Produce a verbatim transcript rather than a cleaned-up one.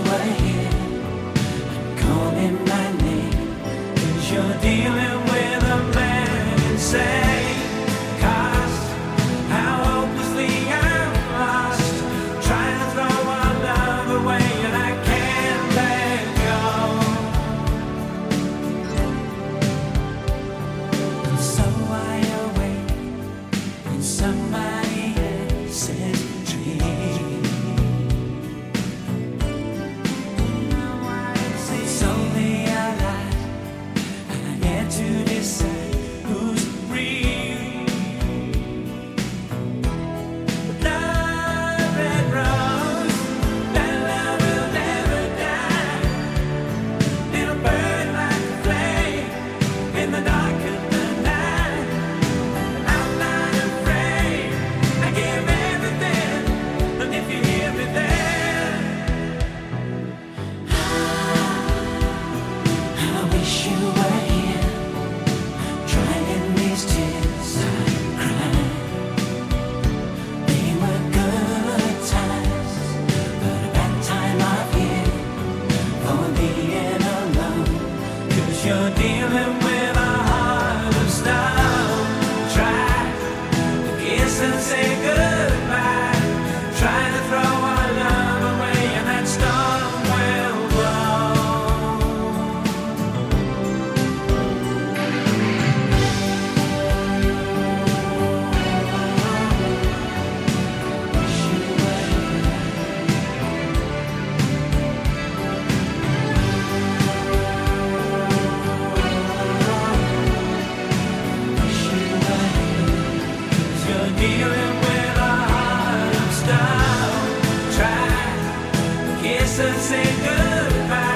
were here and calling my name, 'cause you're dealing with a man insane. 'Cause how hopelessly I'm lost, trying to throw our love away and I can't let go. And so I awake in somebody else's dream. It's only a lie, and I get to decide who's real. But love, red rose, that love will never die. It'll burn like a flame in the dark of the night. I'm not afraid, I give everything, and if you hear me then, I wish you were here, drying these tears I cry. They were good times, but a bad time of year for being alone. 'Cause you're dealing with a heart of stone. Try to kiss and say goodbye, try to throw our love away and that storm will blow. Wish you were here. Wish you were here. 'Cause you're dealing with a heart of stone. Try to kiss and say goodbye.